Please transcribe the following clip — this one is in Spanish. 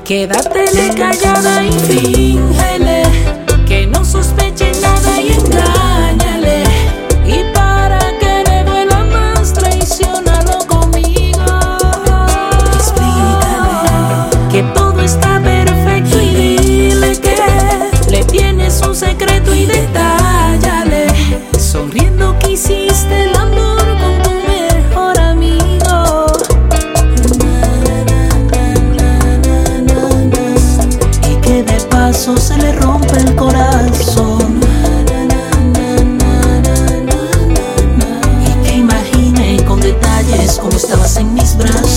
Quédatele callada y fíngele que no sospeche nada y engáñale. Y para que le duela más, traiciónalo conmigo. Explícale que todo está perfecto y dile que le tienes un secreto y detállale, sonriendo que hiciste el amor con tu mejor amigo. Y que de paso se le rompe el corazón. Y que imagine con detalles cómo estabas en mis brazos.